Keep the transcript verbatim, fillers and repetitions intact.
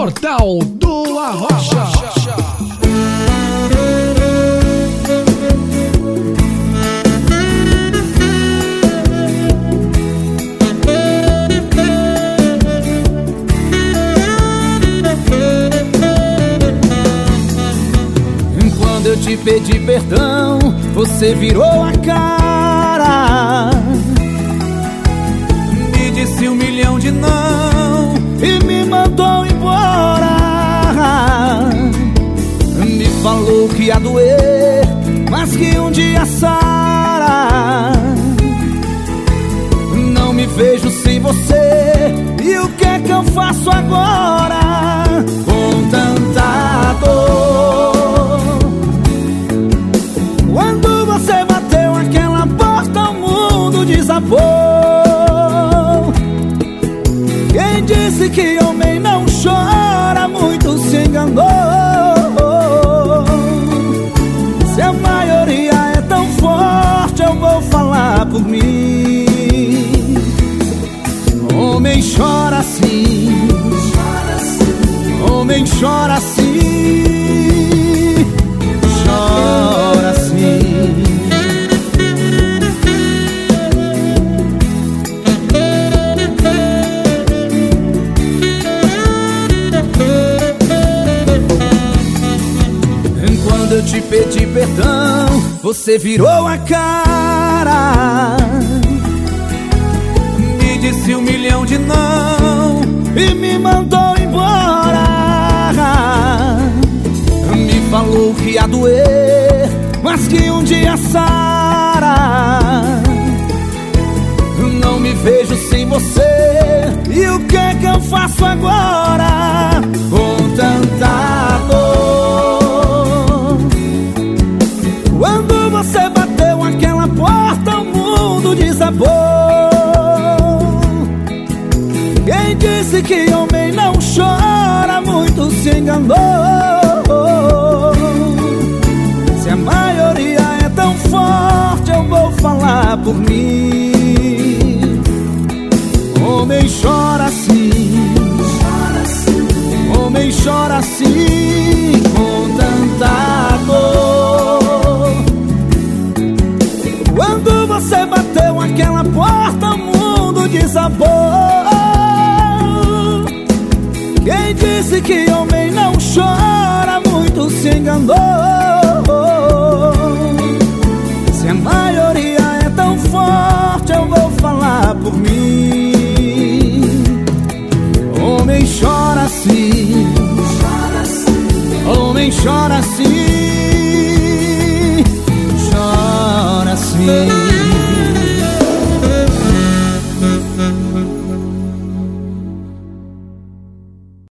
Portal do Arrocha. Quando eu te pedi perdão, você virou a cara, me disse um milhão de não e me mandou embora. Me falou que ia doer, mas que um dia sara. Não me vejo sem você, e o que é que eu faço agora com tanta dor? Quando você bateu aquela porta, o mundo desabou. Quem disse que homem não chora, muito se enganou. Se a maioria é tão forte, eu vou falar por mim. Homem chora assim, homem chora assim, chora assim. Quando eu te pedi perdão, você virou a cara, me disse um milhão de não e me mandou embora. Me falou que ia doer, mas que um dia sara. Não me vejo sem você, e o que é que eu faço agora com tanta dor? Quando você bateu aquela porta, o mundo desabou. Quem disse que homem não chora, muito se enganou. Se a maioria é tão forte, eu vou falar por mim. Homem chora assim, homem chora assim, com tanta dor. Quando você bateu aquela porta, o mundo desabou. Quem disse que homem não chora, muito se enganou. Se a maioria é tão forte, eu vou falar por mim. Homem chora assim, homem chora assim,